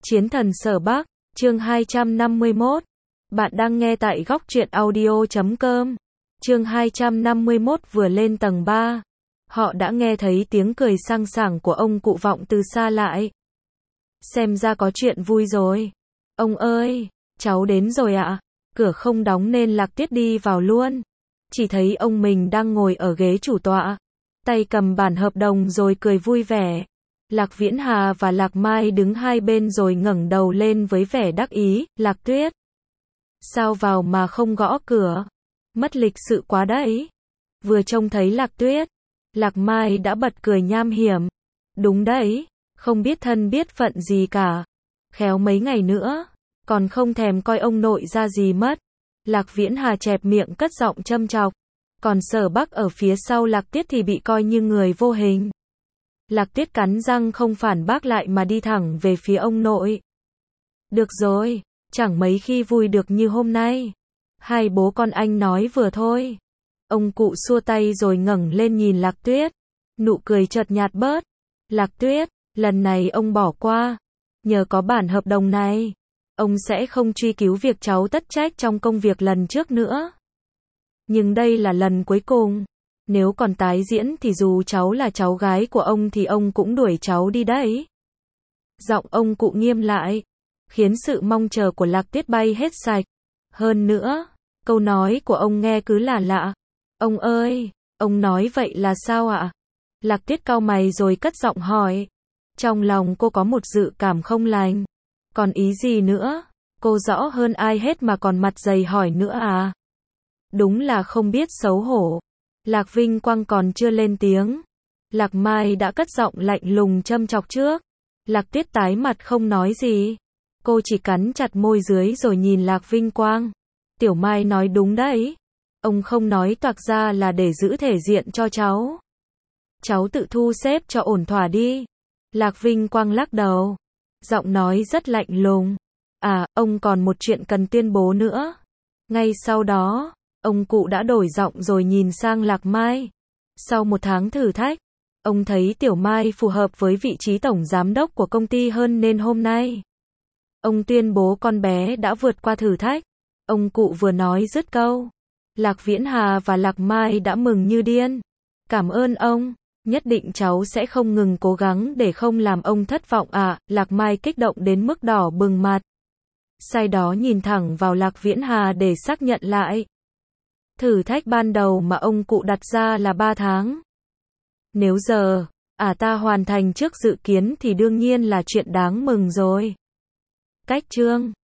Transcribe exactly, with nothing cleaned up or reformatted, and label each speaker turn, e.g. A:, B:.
A: Chiến thần Sở Bắc, chương hai trăm năm mươi mốt. Bạn đang nghe tại góc truyện audio chấm com. Chương hai trăm năm mươi mốt. Vừa lên tầng ba, họ đã nghe thấy tiếng cười sang sảng của ông cụ vọng từ xa lại. Xem ra có chuyện vui rồi. Ông ơi, cháu đến rồi ạ. Cửa không đóng nên Lạc Tuyết đi vào luôn. Chỉ thấy ông mình đang ngồi ở ghế chủ tọa, tay cầm bản hợp đồng rồi cười vui vẻ. Lạc Viễn Hà và Lạc Mai đứng hai bên rồi ngẩng đầu lên với vẻ đắc ý. Lạc Tuyết, sao vào mà không gõ cửa? Mất lịch sự quá đấy. Vừa trông thấy Lạc Tuyết, Lạc Mai đã bật cười nham hiểm. Đúng đấy, không biết thân biết phận gì cả. Khéo mấy ngày nữa, còn không thèm coi ông nội ra gì mất. Lạc Viễn Hà chẹp miệng cất giọng châm chọc. Còn Sở Bắc ở phía sau Lạc Tuyết thì bị coi như người vô hình. Lạc Tuyết cắn răng không phản bác lại mà đi thẳng về phía ông nội. Được rồi, chẳng mấy khi vui được như hôm nay. Hai bố con anh nói vừa thôi. Ông cụ xua tay rồi ngẩng lên nhìn Lạc Tuyết. Nụ cười chợt nhạt bớt. Lạc Tuyết, lần này ông bỏ qua. Nhờ có bản hợp đồng này, ông sẽ không truy cứu việc cháu tất trách trong công việc lần trước nữa. Nhưng đây là lần cuối cùng. Nếu còn tái diễn thì dù cháu là cháu gái của ông thì ông cũng đuổi cháu đi đấy. Giọng ông cụ nghiêm lại, khiến sự mong chờ của Lạc Tuyết bay hết sạch. Hơn nữa, câu nói của ông nghe cứ là lạ. Ông ơi, ông nói vậy là sao ạ? Lạc Tuyết cau mày rồi cất giọng hỏi. Trong lòng cô có một dự cảm không lành. Còn ý gì nữa? Cô rõ hơn ai hết mà còn mặt dày hỏi nữa à? Đúng là không biết xấu hổ. Lạc Vinh Quang còn chưa lên tiếng, Lạc Mai đã cất giọng lạnh lùng châm chọc trước. Lạc Tuyết tái mặt không nói gì. Cô chỉ cắn chặt môi dưới rồi nhìn Lạc Vinh Quang. Tiểu Mai nói đúng đấy. Ông không nói toạc ra là để giữ thể diện cho cháu. Cháu tự thu xếp cho ổn thỏa đi. Lạc Vinh Quang lắc đầu. Giọng nói rất lạnh lùng. À, ông còn một chuyện cần tuyên bố nữa. Ngay sau đó, ông cụ đã đổi giọng rồi nhìn sang Lạc Mai. Sau một tháng thử thách, ông thấy Tiểu Mai phù hợp với vị trí tổng giám đốc của công ty hơn nên hôm nay, ông tuyên bố con bé đã vượt qua thử thách. Ông cụ vừa nói dứt câu, Lạc Viễn Hà và Lạc Mai đã mừng như điên. Cảm ơn ông, nhất định cháu sẽ không ngừng cố gắng để không làm ông thất vọng ạ. À. Lạc Mai kích động đến mức đỏ bừng mặt. Sau đó nhìn thẳng vào Lạc Viễn Hà để xác nhận lại. Thử thách ban đầu mà ông cụ đặt ra là ba tháng. Nếu giờ, à ta hoàn thành trước dự kiến thì đương nhiên là chuyện đáng mừng rồi. Cách chương